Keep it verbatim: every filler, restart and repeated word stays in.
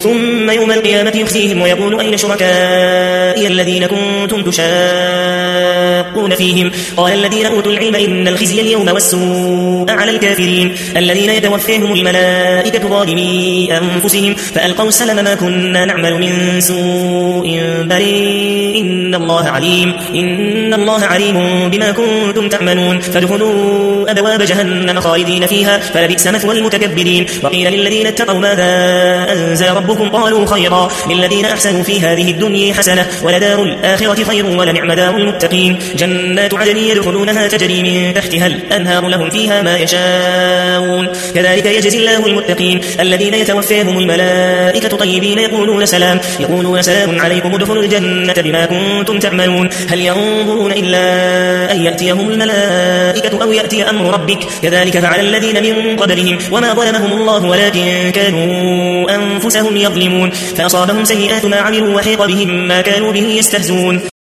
ثم يوم القيامة يخزيهم ويقول أين شركائي الذين كنتم تشاقون فيهم قال الذين أوتوا العلم إن الخزي اليوم والسوء على الكافرين الذين يتوفيهم الملائكة ظالمي أنفسهم فألقوا السلم ما كنا نعمل من سوء بل إن الله عليم إن الله عليم بما كنتم تعملون فادخلوا أبواب جهنم خالدين فيها فلبئس مثوى المتكبرين وقيل للذين اتقوا ماذا أنزل ربكم قالوا خيرا للذين أحسنوا في هذه الدنيا حسنة ولدار الآخرة خير ولنعم دار المتقين جنات عدن يدخلونها تجري من تحتها الأنهار لهم فيها ما يشاءون كذلك يجزي الله المتقين الذين يتوفاهم الملائكة طيبين يقولون سلام يقولون سلام عليكم ادخلوا الجنة بما كنتم تعملون هل ينظرون إلا أن يأتيهم الملائكة أو يأتي أمر ربك كذلك فعل الذين من قبلهم وما ظلمهم الله ولكن كانوا أنفسهم يظلمون فأصابهم سيئات ما عملوا وحيق بهم ما كانوا به يستهزئون